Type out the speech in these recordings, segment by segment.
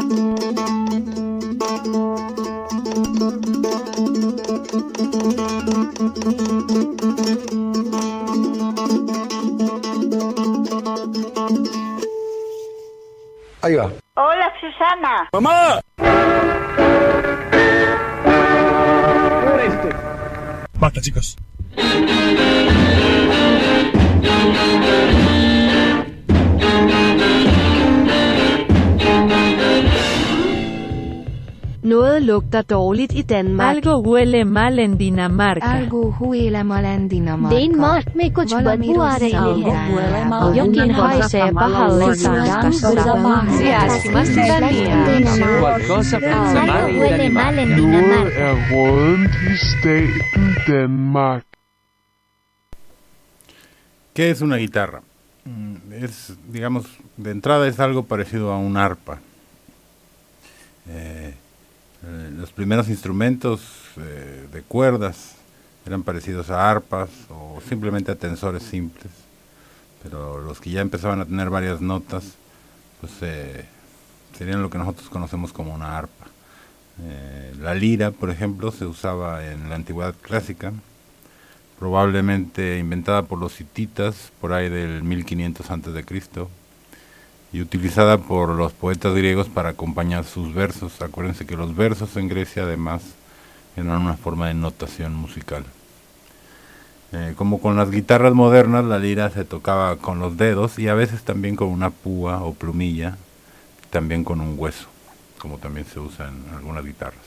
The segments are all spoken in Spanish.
Ahí va. Hola, Susana. ¡Mamá! Basta, chicos. Noget lugter dårligt i Danmark. Algo huele mal en Dinamarca. Algo huele mal en Dinamarca. Denmark में कुछ बदबू आ रही है Yo quiero Qualcosa pensa male in huele mal en Danimarca. Dinamarca. rådent i staten Danmark. ¿Qué es una guitarra? Es, digamos, de entrada es algo parecido a un arpa. Los primeros instrumentos de cuerdas eran parecidos a arpas o simplemente a tensores simples, pero los que ya empezaban a tener varias notas, pues serían lo que nosotros conocemos como una arpa. La lira, por ejemplo, se usaba en la antigüedad clásica, probablemente inventada por los hititas por ahí del 1500 a.C., y utilizada por los poetas griegos para acompañar sus versos. Acuérdense que los versos en Grecia además eran una forma de notación musical. Como con las guitarras modernas, la lira se tocaba con los dedos y a veces también con una púa o plumilla, también con un hueso, como también se usa en algunas guitarras.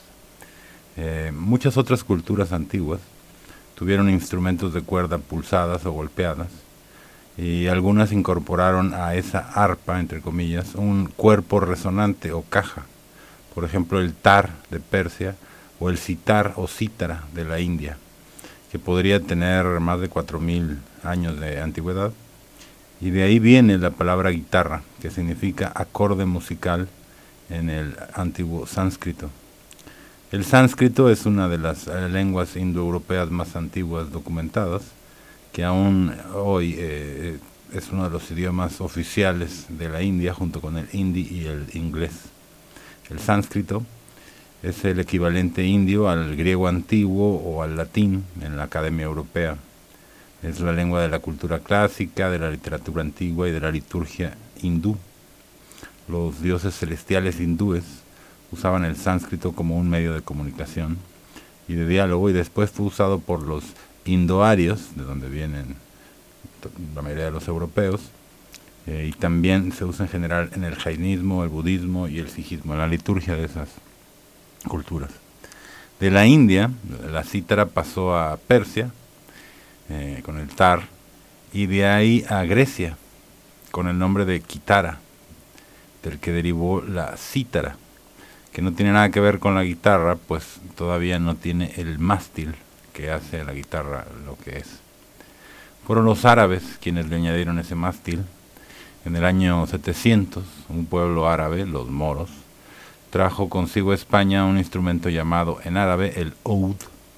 Muchas otras culturas antiguas tuvieron instrumentos de cuerda pulsadas o golpeadas, y algunas incorporaron a esa arpa, entre comillas, un cuerpo resonante o caja. Por ejemplo, el tar de Persia o el sitar o cítara de la India, que podría tener más de 4000 años de antigüedad. Y de ahí viene la palabra guitarra, que significa acorde musical en el antiguo sánscrito. El sánscrito es una de las lenguas indoeuropeas más antiguas documentadas, que aún hoy es uno de los idiomas oficiales de la India, junto con el hindi y el inglés. El sánscrito es el equivalente indio al griego antiguo o al latín en la Academia Europea. Es la lengua de la cultura clásica, de la literatura antigua y de la liturgia hindú. Los dioses celestiales hindúes usaban el sánscrito como un medio de comunicación y de diálogo, y después fue usado por los indoarios, de donde vienen la mayoría de los europeos, y también se usa en general en el jainismo, el budismo y el sijismo, en la liturgia de esas culturas. De la India, la cítara pasó a Persia, con el tar, y de ahí a Grecia, con el nombre de kitara, del que derivó la cítara, que no tiene nada que ver con la guitarra, pues todavía no tiene el mástil que hace a la guitarra lo que es. Fueron los árabes quienes le añadieron ese mástil. En el año 700, un pueblo árabe, los moros, trajo consigo a España un instrumento llamado en árabe el oud,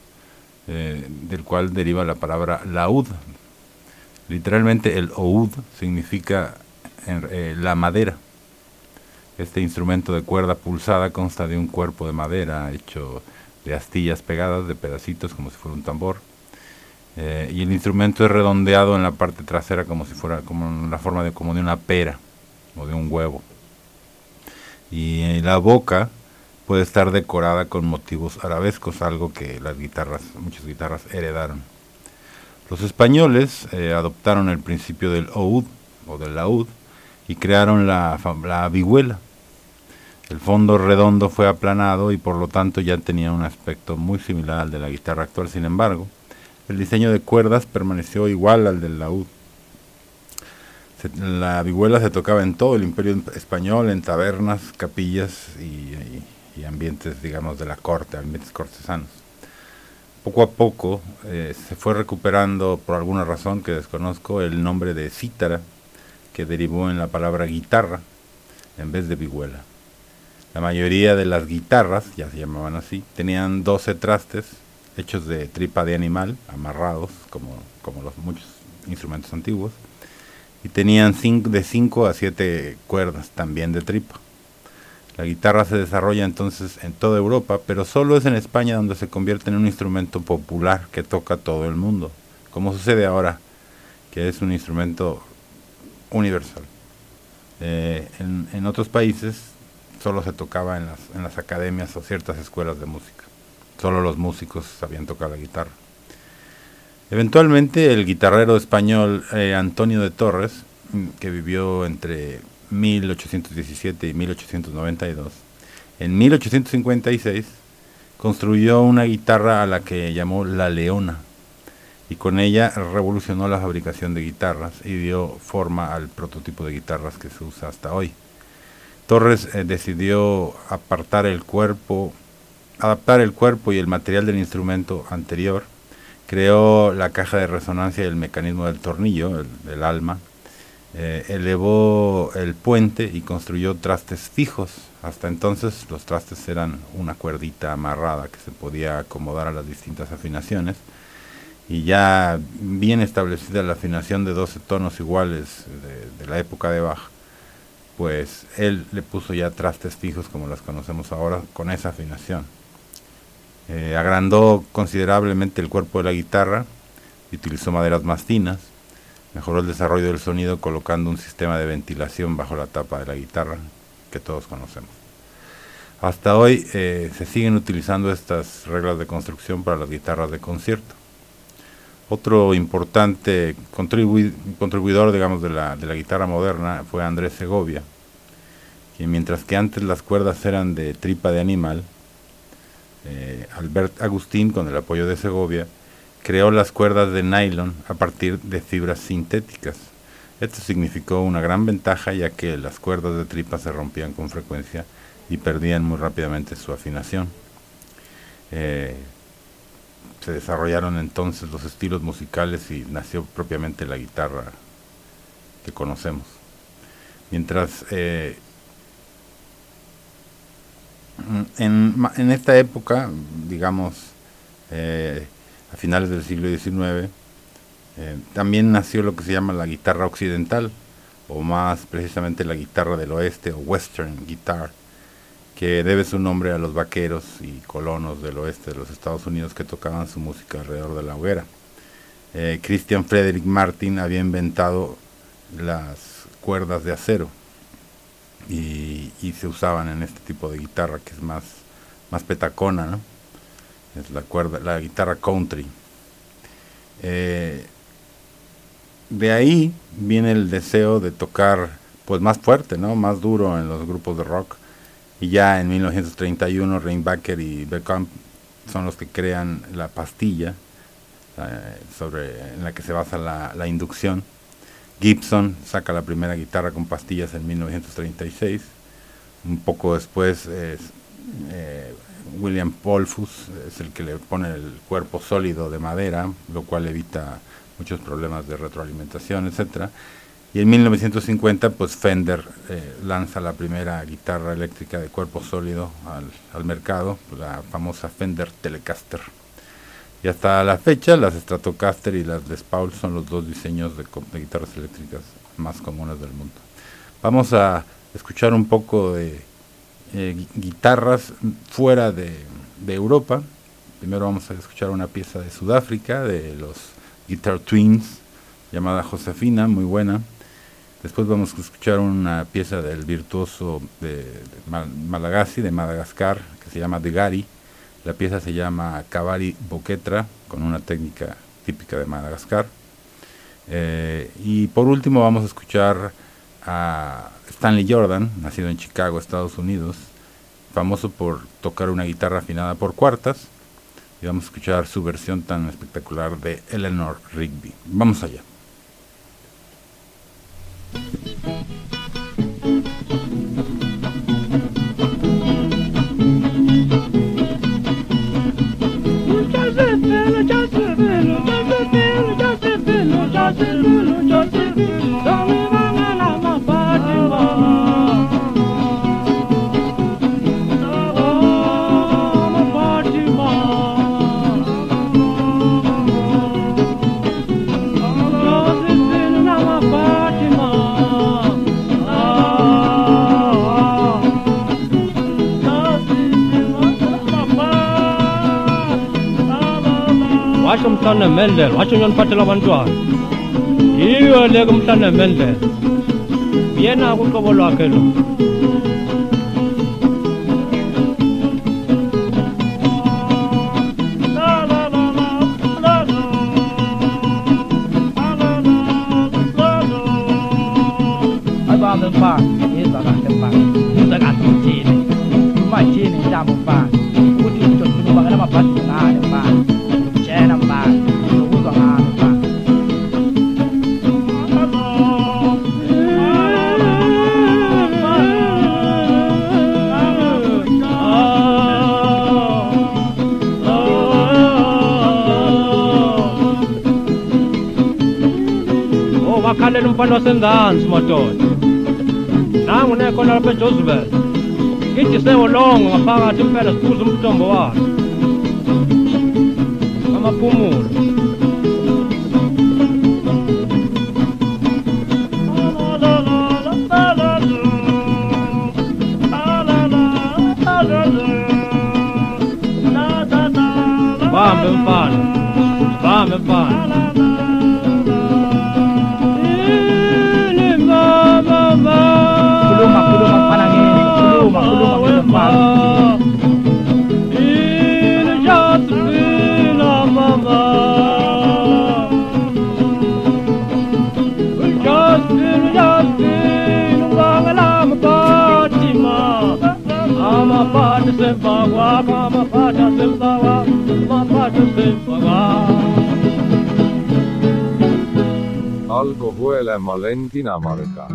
del cual deriva la palabra laúd. Literalmente el oud significa la madera. Este instrumento de cuerda pulsada consta de un cuerpo de madera hecho de astillas pegadas, de pedacitos como si fuera un tambor, y el instrumento es redondeado en la parte trasera como si fuera como en la forma de como de una pera o de un huevo, y la boca puede estar decorada con motivos arabescos, algo que muchas guitarras heredaron. Los españoles adoptaron el principio del oud o del laúd y crearon la vihuela. El fondo redondo fue aplanado y por lo tanto ya tenía un aspecto muy similar al de la guitarra actual. Sin embargo, el diseño de cuerdas permaneció igual al del laúd. La vihuela se tocaba en todo el Imperio Español, en tabernas, capillas y ambientes, digamos, de la corte, ambientes cortesanos. Poco a poco se fue recuperando, por alguna razón que desconozco, el nombre de cítara, que derivó en la palabra guitarra en vez de vihuela. La mayoría de las guitarras, ya se llamaban así, tenían 12 trastes hechos de tripa de animal, amarrados, como los muchos instrumentos antiguos, y tenían de 5 a 7 cuerdas, también de tripa. La guitarra se desarrolla entonces en toda Europa, pero solo es en España donde se convierte en un instrumento popular que toca todo el mundo, como sucede ahora, que es un instrumento universal. En otros países solo se tocaba en las academias o ciertas escuelas de música. Solo los músicos sabían tocar la guitarra. Eventualmente el guitarrero español Antonio de Torres, que vivió entre 1817 y 1892, en 1856 construyó una guitarra a la que llamó La Leona, y con ella revolucionó la fabricación de guitarras y dio forma al prototipo de guitarras que se usa hasta hoy. Torres decidió adaptar el cuerpo y el material del instrumento anterior, creó la caja de resonancia y el mecanismo del tornillo, el alma, elevó el puente y construyó trastes fijos. Hasta entonces los trastes eran una cuerdita amarrada que se podía acomodar a las distintas afinaciones, y ya bien establecida la afinación de 12 tonos iguales de la época de Bach, pues él le puso ya trastes fijos como las conocemos ahora con esa afinación. Agrandó considerablemente el cuerpo de la guitarra y utilizó maderas más finas. Mejoró el desarrollo del sonido colocando un sistema de ventilación bajo la tapa de la guitarra que todos conocemos. Hasta hoy se siguen utilizando estas reglas de construcción para las guitarras de concierto. Otro importante contribuidor, digamos, de la guitarra moderna fue Andrés Segovia, que mientras que antes las cuerdas eran de tripa de animal, Albert Agustín, con el apoyo de Segovia, creó las cuerdas de nylon a partir de fibras sintéticas. Esto significó una gran ventaja, ya que las cuerdas de tripa se rompían con frecuencia y perdían muy rápidamente su afinación. Se desarrollaron entonces los estilos musicales y nació propiamente la guitarra que conocemos. Mientras en esta época, digamos, a finales del siglo XIX, también nació lo que se llama la guitarra occidental, o más precisamente la guitarra del oeste, o western guitar, que debe su nombre a los vaqueros y colonos del oeste de los Estados Unidos que tocaban su música alrededor de la hoguera. Christian Frederick Martin había inventado las cuerdas de acero y se usaban en este tipo de guitarra, que es más petacona, ¿no? Es la guitarra country. De ahí viene el deseo de tocar pues más fuerte, ¿no? Más duro en los grupos de rock. Y ya en 1931 Reinbacher y Beckamp son los que crean la pastilla en la que se basa la inducción. Gibson saca la primera guitarra con pastillas en 1936. Un poco después William Polfus es el que le pone el cuerpo sólido de madera, lo cual evita muchos problemas de retroalimentación, etcétera. Y en 1950 pues Fender lanza la primera guitarra eléctrica de cuerpo sólido al mercado, la famosa Fender Telecaster. Y hasta la fecha las Stratocaster y las Les Paul son los dos diseños de guitarras eléctricas más comunes del mundo. Vamos a escuchar un poco de guitarras fuera de Europa. Primero vamos a escuchar una pieza de Sudáfrica, de los Guitar Twins, llamada Josefina, muy buena. Después vamos a escuchar una pieza del virtuoso de Malagasy, de Madagascar, que se llama Degari. La pieza se llama Kavari Boketra, con una técnica típica de Madagascar. Y por último vamos a escuchar a Stanley Jordan, nacido en Chicago, Estados Unidos, famoso por tocar una guitarra afinada por cuartas. Y vamos a escuchar su versión tan espectacular de Eleanor Rigby. Vamos allá. Fatima. umhlane Mendel watsho nyoniphathela abantwana yiyo le kumhlane Mendel yena kuhlobo lwakhe lo Mfana yeza kahle mfana yeza kahle uthini manje njalo mfana uthi uzokhuluma ngala mabhadi ngane mfana utshela mfana uzokuzwa ngani mfana wakhalela umfana wasemzansi madoda nangu nekhona lapha eJoseph ngithi sewolongo ngaphakathi impela sibuza umthombo wakhe amaphumulo bambe mfana Algo huele malen Dinamarca.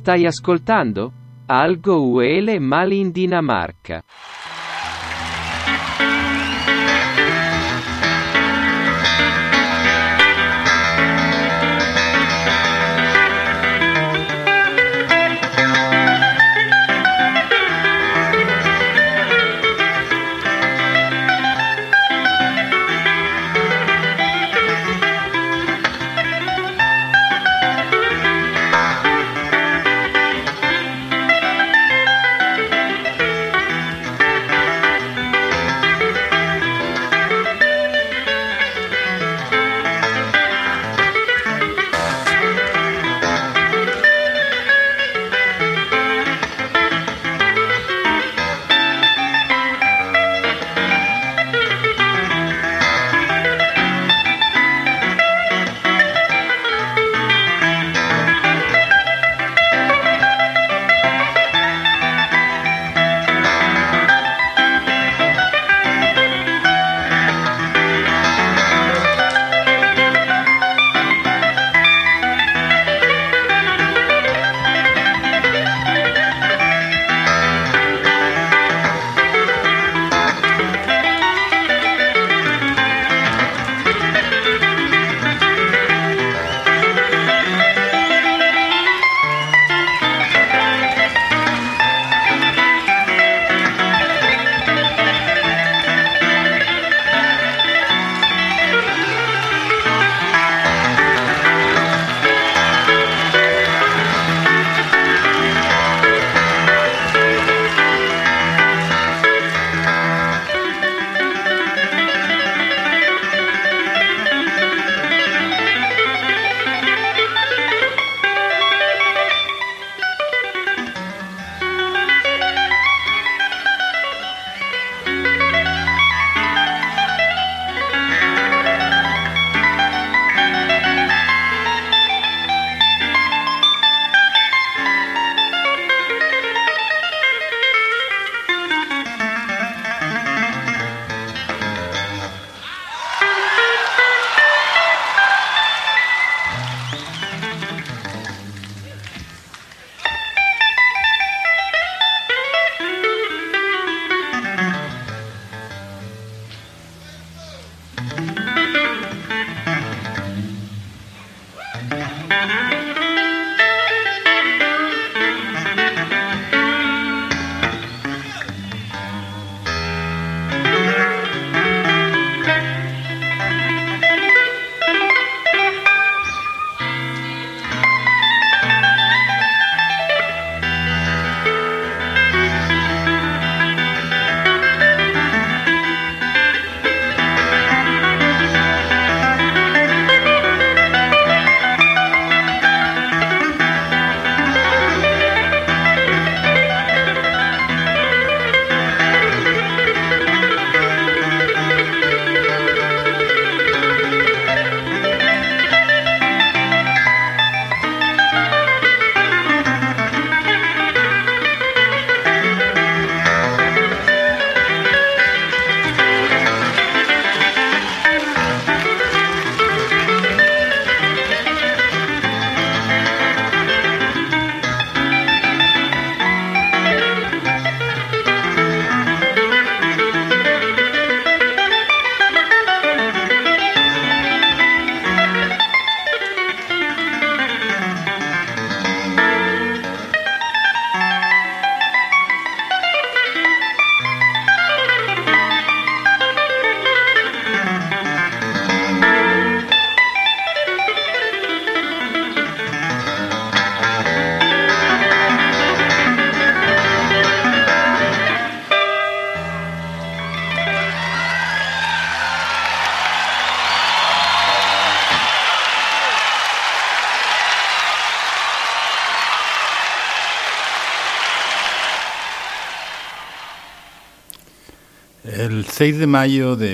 Stai ascoltando? Algo huele mal in Dinamarca. El 6 de mayo de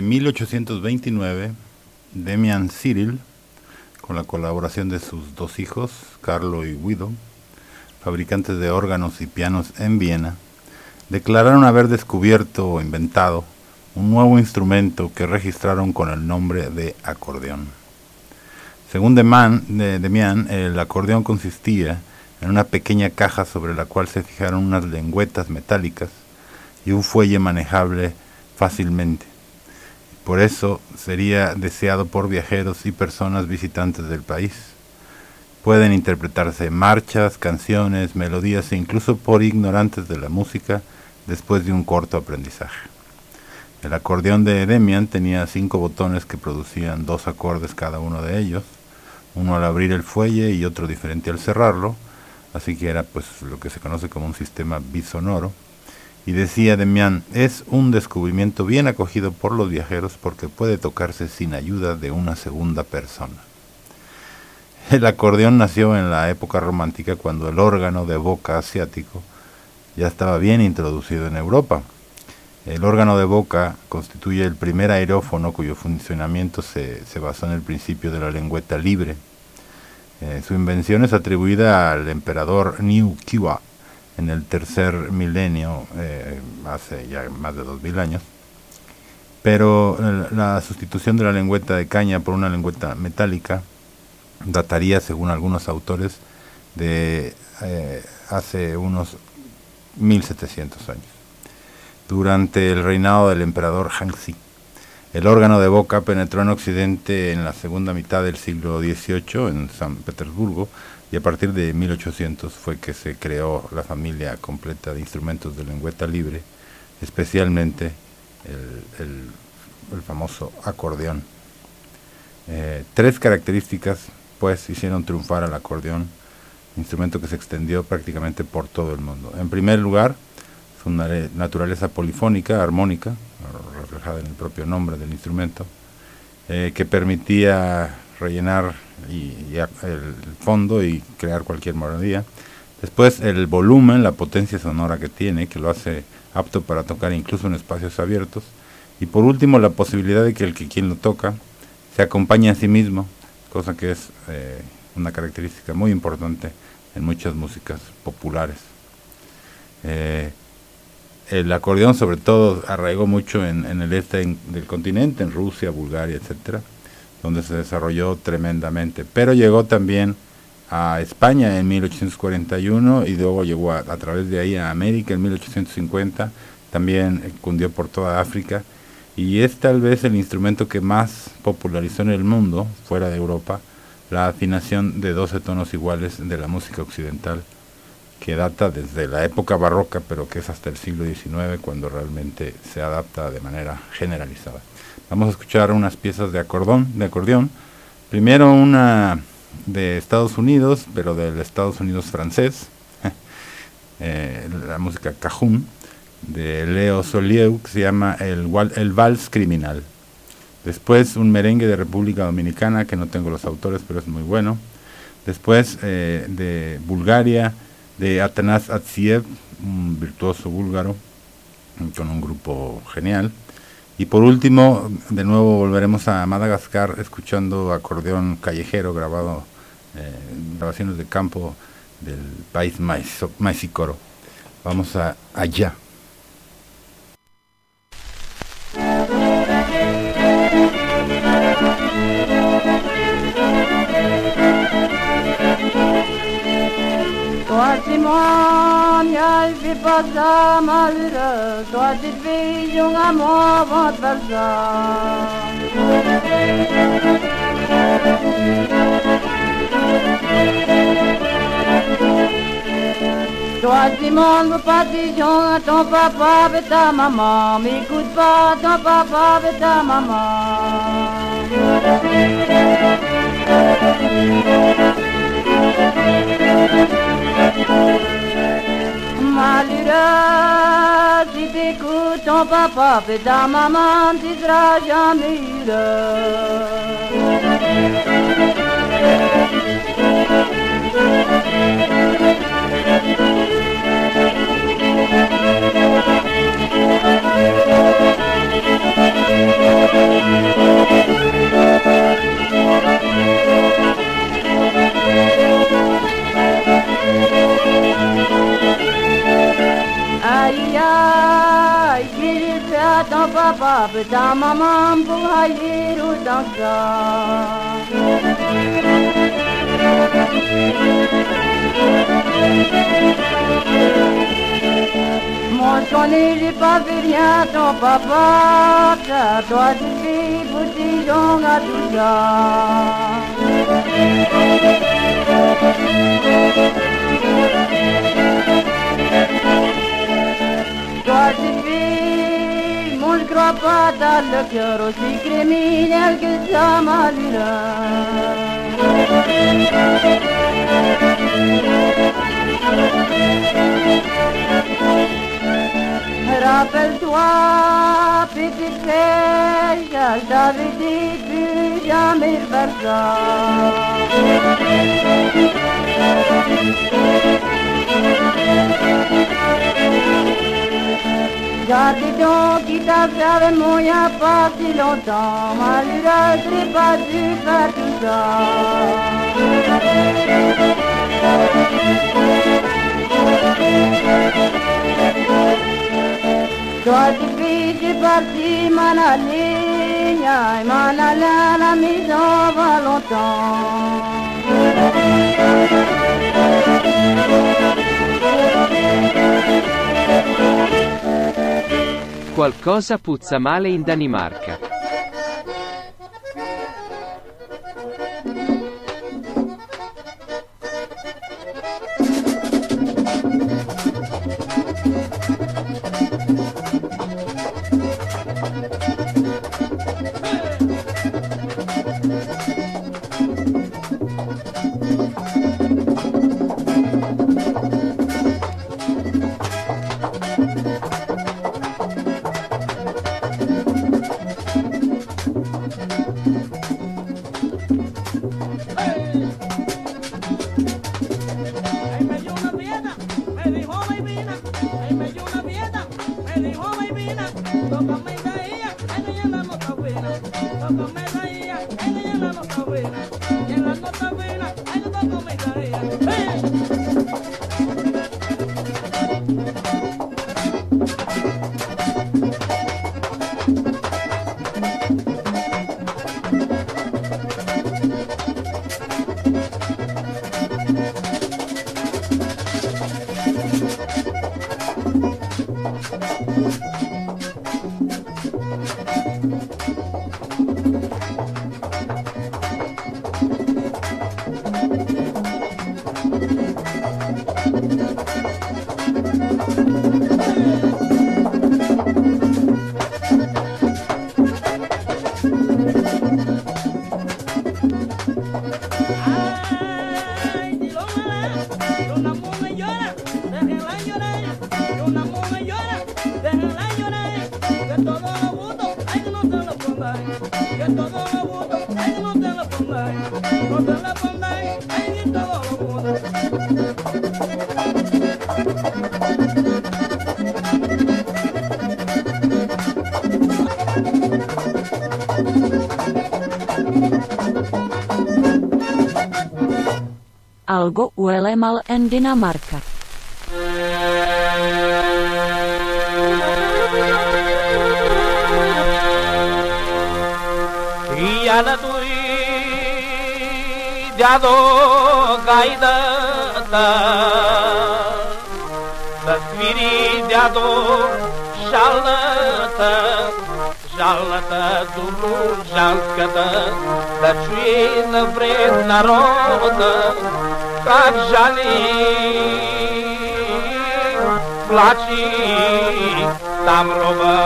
1829, Demian Cyril, con la colaboración de sus dos hijos, Carlo y Guido, fabricantes de órganos y pianos en Viena, declararon haber descubierto o inventado un nuevo instrumento que registraron con el nombre de acordeón. Según Demian, el acordeón consistía en una pequeña caja sobre la cual se fijaron unas lengüetas metálicas y un fuelle manejable fácilmente. Por eso sería deseado por viajeros y personas visitantes del país. Pueden interpretarse marchas, canciones, melodías e incluso por ignorantes de la música después de un corto aprendizaje. El acordeón de Demian tenía 5 botones que producían 2 acordes cada uno de ellos, uno al abrir el fuelle y otro diferente al cerrarlo, así que era pues lo que se conoce como un sistema bisonoro. Y decía Demian, es un descubrimiento bien acogido por los viajeros porque puede tocarse sin ayuda de una segunda persona. El acordeón nació en la época romántica cuando el órgano de boca asiático ya estaba bien introducido en Europa. El órgano de boca constituye el primer aerófono cuyo funcionamiento se basó en el principio de la lengüeta libre. Su invención es atribuida al emperador Niu Kiwa en el tercer milenio, hace ya más de 2000 años, pero la sustitución de la lengüeta de caña por una lengüeta metálica dataría, según algunos autores, de hace unos 1700 años. Durante el reinado del emperador Hangxi, el órgano de boca penetró en Occidente en la segunda mitad del siglo XVIII en San Petersburgo, y a partir de 1800 fue que se creó la familia completa de instrumentos de lengüeta libre, especialmente el famoso acordeón. 3 características pues hicieron triunfar al acordeón, instrumento que se extendió prácticamente por todo el mundo. En primer lugar, su naturaleza polifónica, armónica, reflejada en el propio nombre del instrumento, que permitía rellenar el fondo y crear cualquier melodía. Después el volumen, la potencia sonora que tiene, que lo hace apto para tocar incluso en espacios abiertos. Y por último, la posibilidad de que quien lo toca se acompañe a sí mismo, cosa que es una característica muy importante en muchas músicas populares. El acordeón sobre todo arraigó mucho en el este del continente, en Rusia, Bulgaria, etcétera, donde se desarrolló tremendamente, pero llegó también a España en 1841 y luego llegó a través de ahí a América en 1850, también cundió por toda África, y es tal vez el instrumento que más popularizó en el mundo, fuera de Europa, la afinación de 12 tonos iguales de la música occidental, que data desde la época barroca, pero que es hasta el siglo XIX cuando realmente se adapta de manera generalizada. Vamos a escuchar unas piezas de acordeón. Primero una de Estados Unidos, pero del Estados Unidos francés, la música cajún, de Leo Solieu, que se llama el Vals Criminal. Después un merengue de República Dominicana, que no tengo los autores, pero es muy bueno. Después de Bulgaria, de Atanas Atsiev, un virtuoso búlgaro, con un grupo genial. Y por último, de nuevo volveremos a Madagascar escuchando acordeón callejero grabado, grabaciones de campo del país Maicicoro. Vamos allá. Simon, jeg vil passe madre, så at det vil jo nga må vårt versa. Så at Simon vil passe jonga, ton papa ved ta maman, m'écoute pas, ton papa ved ta maman. Malheureux, si t'écoutes ton papa et ta maman, tu seras jamais Aïe, aïe, qu'il fait à ton papa beta mamam buhayiru dansa. Mon sonnet, j'ai pas vu rien, ton papa, toi tu vis, petit Jean à tout ça. Toi tu vis, moi je crois pas, t'as le cœur aussi criminel que ça m'a Rappelle-toi, petite fille, je t'avais dit plus jamais faire ça. Garde donc qui t'a fait avec moi il n'y a pas si longtemps, malgré que j'ai pas dû faire tout ça. Toi tu vis, tu parti, m'en allé, m'en allé à la maison va longtemps. Qualcosa puzza male in Danimarca. Algo huele mal en Dinamarca. Iana tui jado gaida ta tasviri jado shalata dulu jalkata da čuina vred naroda как žali plači tam roba.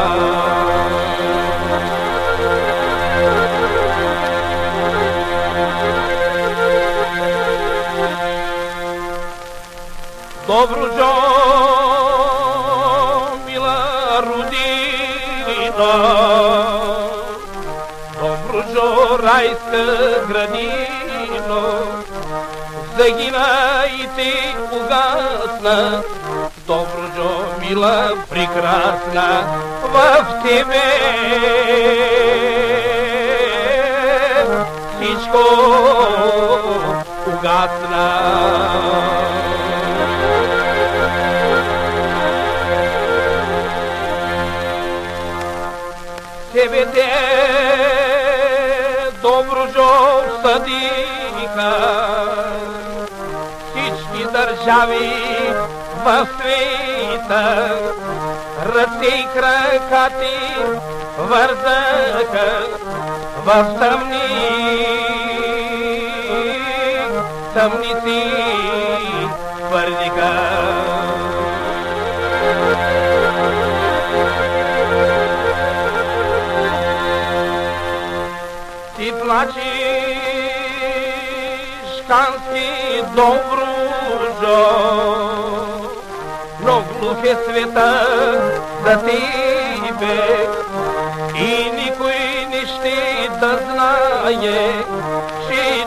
Dobruđo, mila Rudina, Dobruđo, rajska gradino, загина и ты угасна, Добруđo, мила, прекрасна, в тебе всичко угасна. се Добруджов съдиха всички държави в света, ръце и кракати вързаха в тъмници твърдиха. Ти плачеш, Кански Добруджо, но глух е света за тебе и никой не ще да знае, че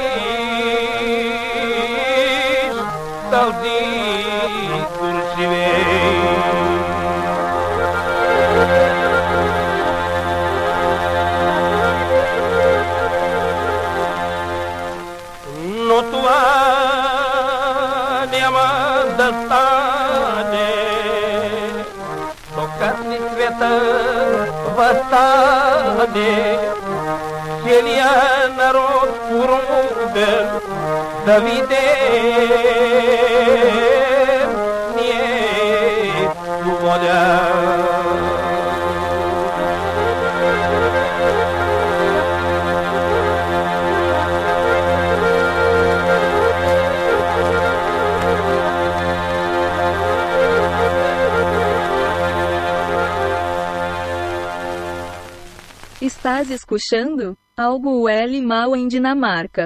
лееш сълзи горчиве. Но това няма да стане, докато света възстане, целият народ поробен да видим ние свобода. Estás escuchando Algo L Mal em Dinamarca.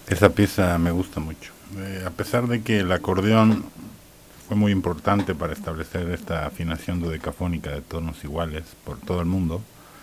Esa pieza me gusta mucho. A pesar de que el acordeón fue muy importante para establecer esta afinación dodecafónica de tonos iguales por todo el mundo,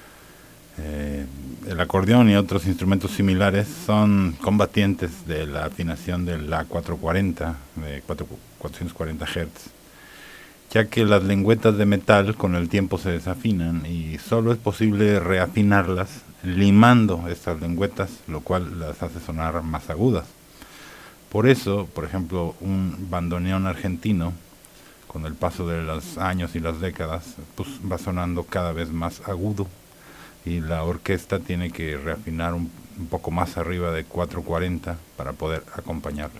el acordeón y otros instrumentos similares son combatientes de la afinación del A440 de 440 Hz, ya que las lengüetas de metal con el tiempo se desafinan y solo es posible reafinarlas limando estas lengüetas, lo cual las hace sonar más agudas. Por eso, por ejemplo, un bandoneón argentino, con el paso de los años y las décadas, pues va sonando cada vez más agudo, y la orquesta tiene que reafinar un poco más arriba de 440 para poder acompañarlo.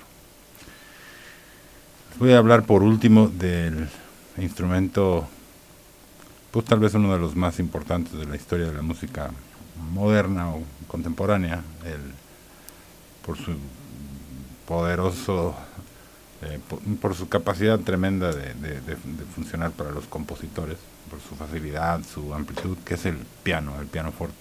Voy a hablar por último del instrumento, pues tal vez uno de los más importantes de la historia de la música moderna o contemporánea, por su poderoso, por su capacidad tremenda de funcionar para los compositores, por su facilidad, su amplitud, que es el piano forte.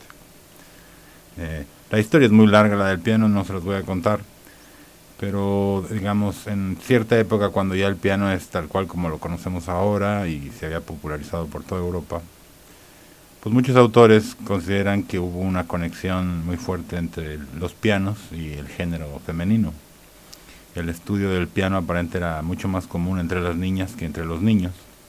La historia es muy larga, la del piano, no se las voy a contar, pero digamos en cierta época, cuando ya el piano es tal cual como lo conocemos ahora y se había popularizado por toda Europa, pues muchos autores consideran que hubo una conexión muy fuerte entre los pianos y el género femenino. El estudio del piano aparente era mucho más común entre las niñas que entre los niños,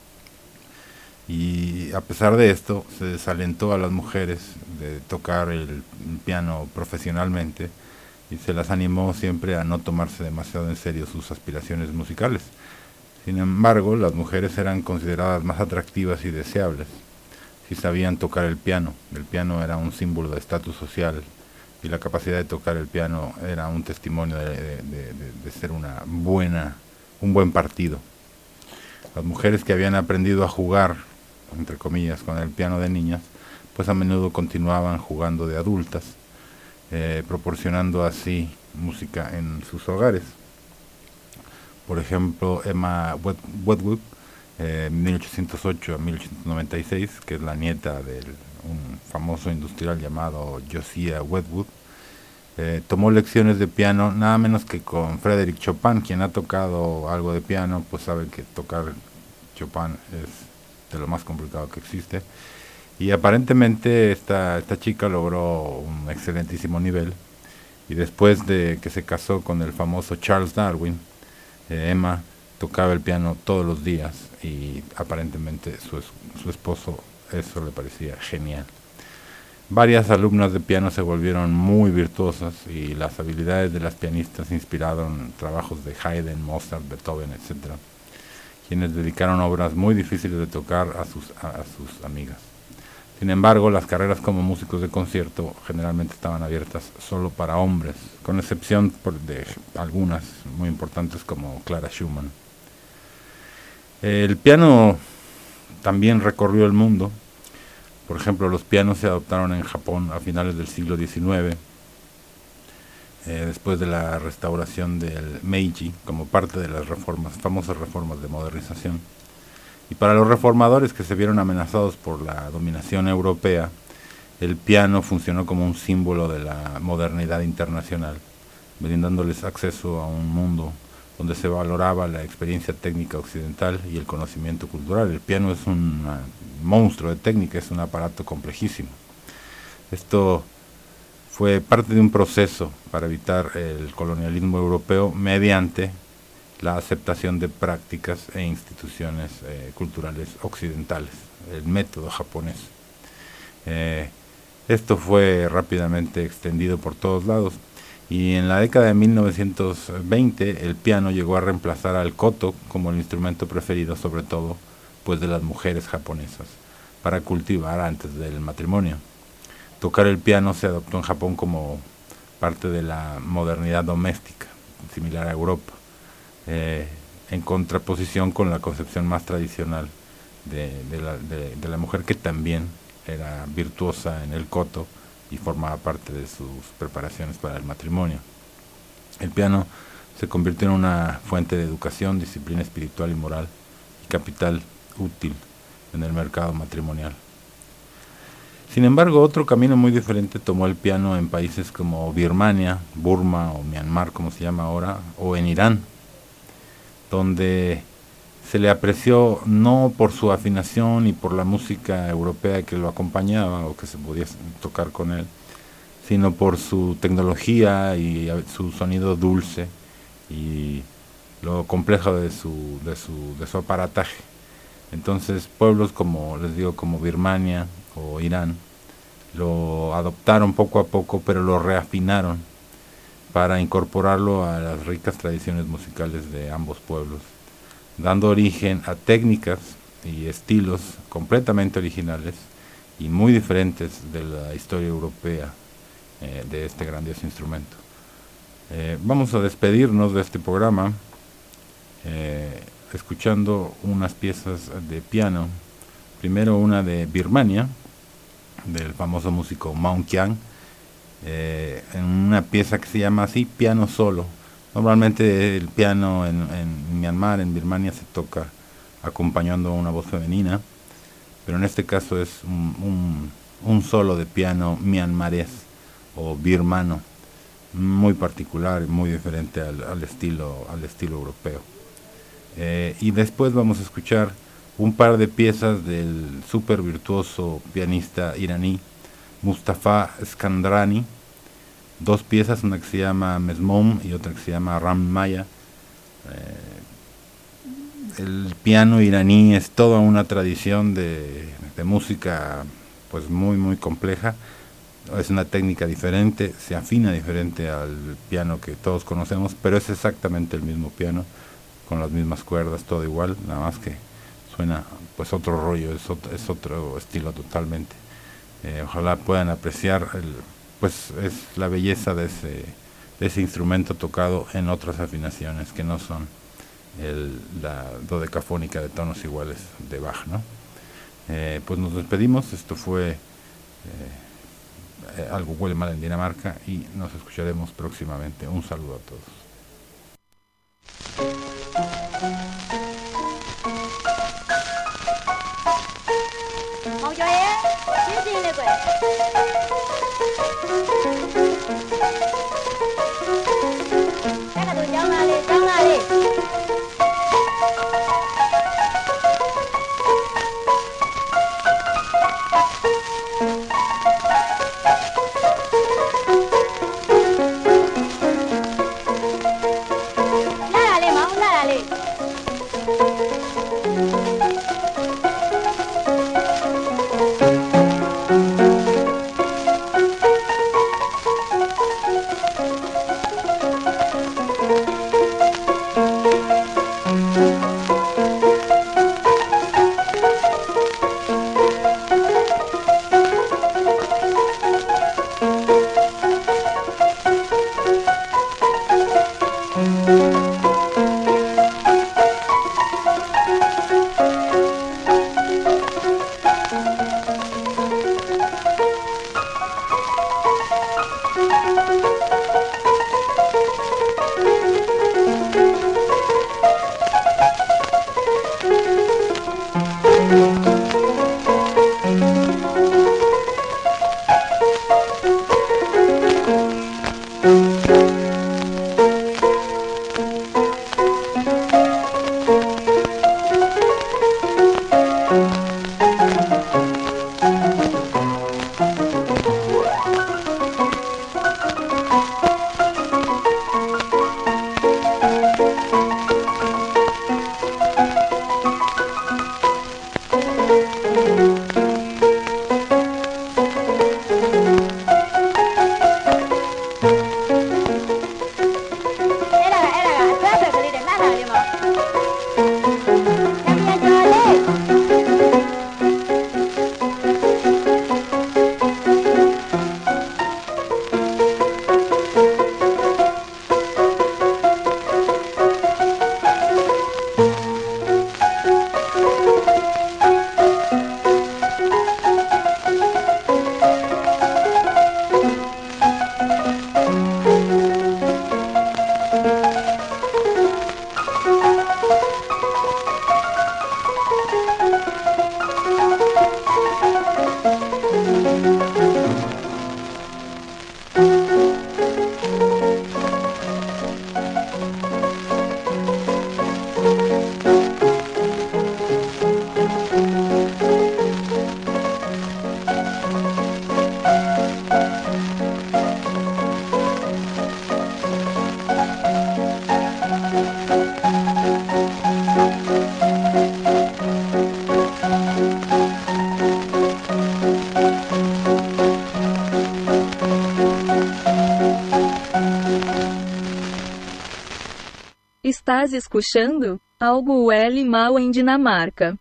y a pesar de esto se desalentó a las mujeres de tocar el piano profesionalmente y se las animó siempre a no tomarse demasiado en serio sus aspiraciones musicales. Sin embargo, las mujeres eran consideradas más atractivas y deseables si sabían tocar el piano. El piano era un símbolo de estatus social y la capacidad de tocar el piano era un testimonio de ser un buen partido. Las mujeres que habían aprendido a jugar, entre comillas, con el piano de niñas, pues a menudo continuaban jugando de adultas, proporcionando así música en sus hogares. Por ejemplo, Emma Wedgwood, 1808 a 1896, que es la nieta de un famoso industrial llamado Josiah Wedgwood, tomó lecciones de piano nada menos que con Frédéric Chopin. Quien ha tocado algo de piano pues sabe que tocar Chopin es de lo más complicado que existe, y aparentemente esta chica logró un excelentísimo nivel, y después de que se casó con el famoso Charles Darwin, Emma tocaba el piano todos los días y aparentemente su esposo eso le parecía genial. Varias alumnas de piano se volvieron muy virtuosas y las habilidades de las pianistas inspiraron trabajos de Haydn, Mozart, Beethoven, etc., quienes dedicaron obras muy difíciles de tocar a sus amigas. Sin embargo, las carreras como músicos de concierto generalmente estaban abiertas solo para hombres, con excepción de algunas muy importantes como Clara Schumann. El piano también recorrió el mundo. Por ejemplo, los pianos se adoptaron en Japón a finales del siglo XIX, después de la restauración del Meiji, como parte de las famosas reformas de modernización. Y para los reformadores que se vieron amenazados por la dominación europea, el piano funcionó como un símbolo de la modernidad internacional, brindándoles acceso a un mundo donde se valoraba la experiencia técnica occidental y el conocimiento cultural. El piano es un monstruo de técnica, es un aparato complejísimo. Esto fue parte de un proceso para evitar el colonialismo europeo mediante la aceptación de prácticas e instituciones culturales occidentales, el método japonés. Esto fue rápidamente extendido por todos lados, y en la década de 1920 el piano llegó a reemplazar al koto como el instrumento preferido, sobre todo pues de las mujeres japonesas, para cultivar antes del matrimonio. Tocar el piano se adoptó en Japón como parte de la modernidad doméstica, similar a Europa, en contraposición con la concepción más tradicional de la mujer, que también era virtuosa en el koto y formaba parte de sus preparaciones para el matrimonio. El piano se convirtió en una fuente de educación, disciplina espiritual y moral, y capital útil en el mercado matrimonial. Sin embargo, otro camino muy diferente tomó el piano en países como Birmania, Burma o Myanmar, como se llama ahora, o en Irán, donde se le apreció no por su afinación y por la música europea que lo acompañaba o que se podía tocar con él, sino por su tecnología y su sonido dulce y lo complejo de su aparataje. Entonces pueblos como, les digo, como Birmania o Irán, lo adoptaron poco a poco, pero lo reafinaron para incorporarlo a las ricas tradiciones musicales de ambos pueblos, dando origen a técnicas y estilos completamente originales y muy diferentes de la historia europea de este grandioso instrumento. Vamos a despedirnos de este programa escuchando unas piezas de piano. Primero una de Birmania, del famoso músico Maung Kyaing, en una pieza que se llama así, piano solo. Normalmente el piano en Myanmar, en Birmania, se toca acompañando a una voz femenina, pero en este caso es un solo de piano myanmarés o birmano, muy particular y muy diferente al estilo europeo. Y después vamos a escuchar un par de piezas del súper virtuoso pianista iraní Mustafa Skandrani, dos piezas, una que se llama Mesmoum y otra que se llama Ram Maya. El piano iraní es toda una tradición de música pues muy muy compleja. Es una técnica diferente, se afina diferente al piano que todos conocemos, pero es exactamente el mismo piano, con las mismas cuerdas, todo igual, nada más que suena pues otro rollo, es otro estilo totalmente. Ojalá puedan apreciar pues es la belleza de ese instrumento tocado en otras afinaciones que no son la dodecafónica de tonos iguales de Bach, ¿no? Pues nos despedimos. Esto fue Algo huele mal en Dinamarca y nos escucharemos próximamente. Un saludo a todos. Estás escuchando? Algo huele mal em Dinamarca.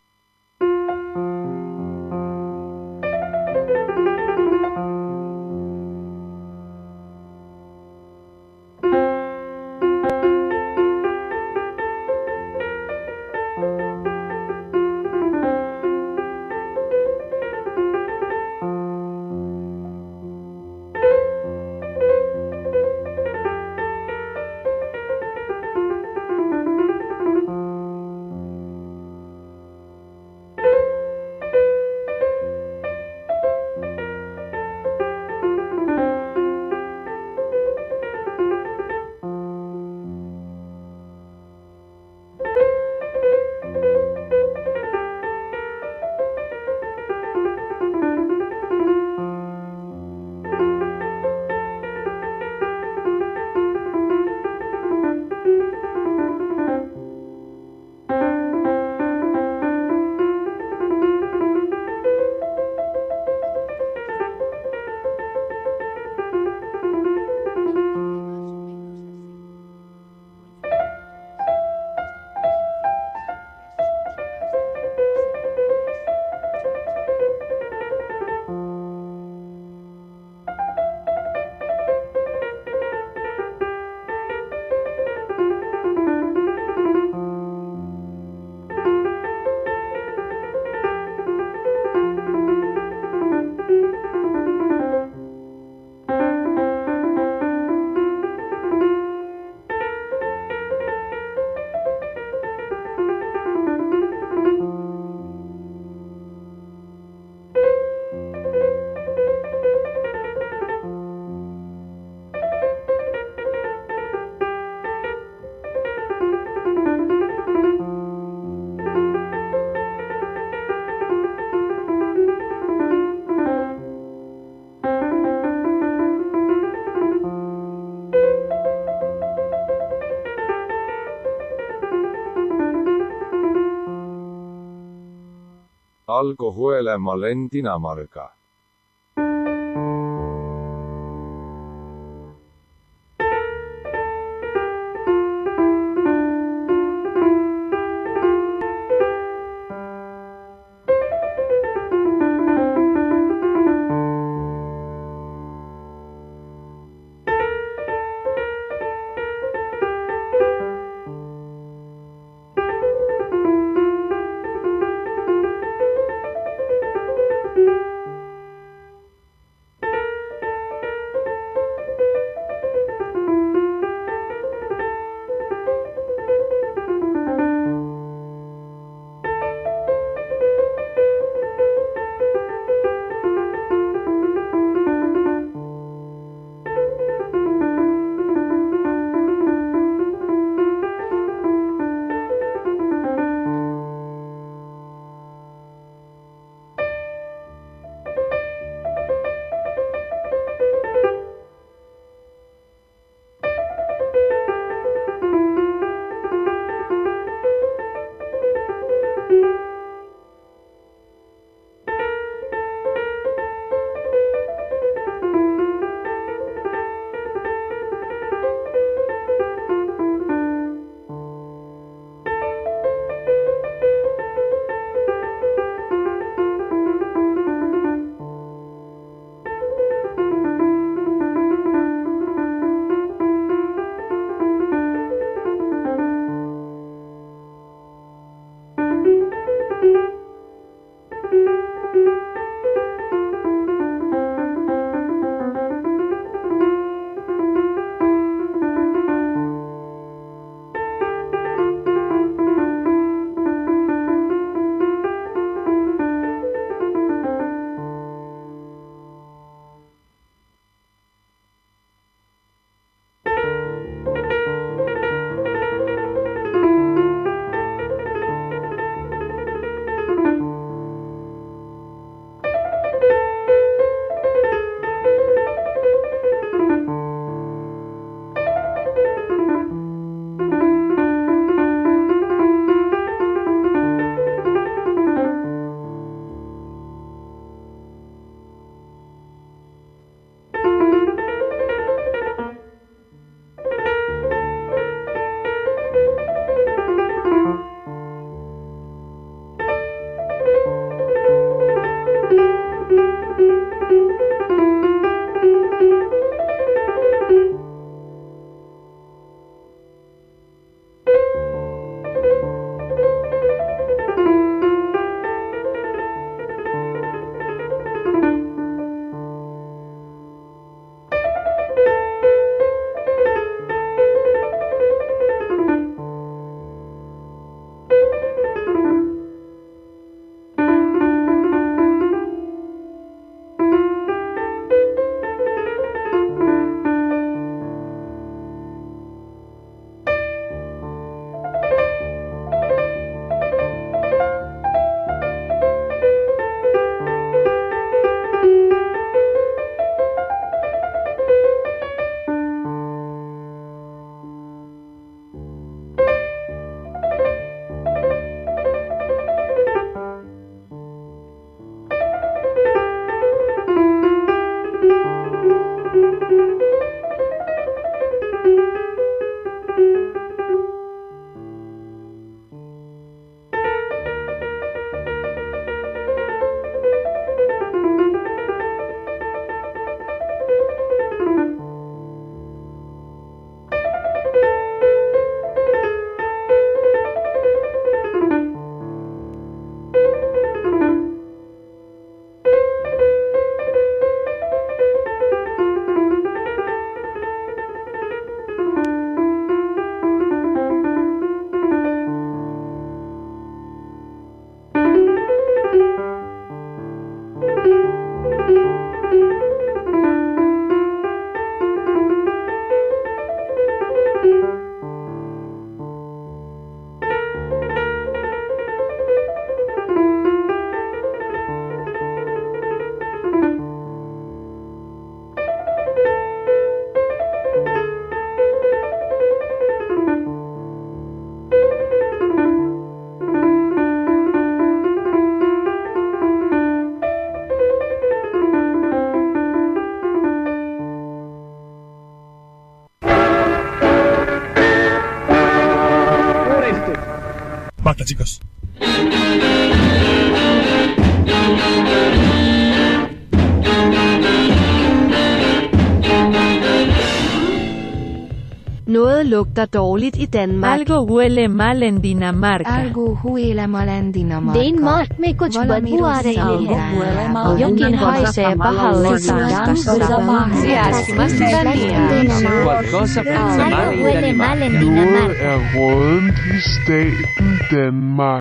Alko huelemal en Dinamarca. Basta, chicos. Noget lugter dårligt i Danmark. Algo huele mal en Dinamarca. Algo huele mal en Dinamarca. Denmark में कुछ बदबू आ रही है Jokin haisee pahalle Qualcosa puzza male in huele mal en Danimarca. Noget er rådent i staten Danmark.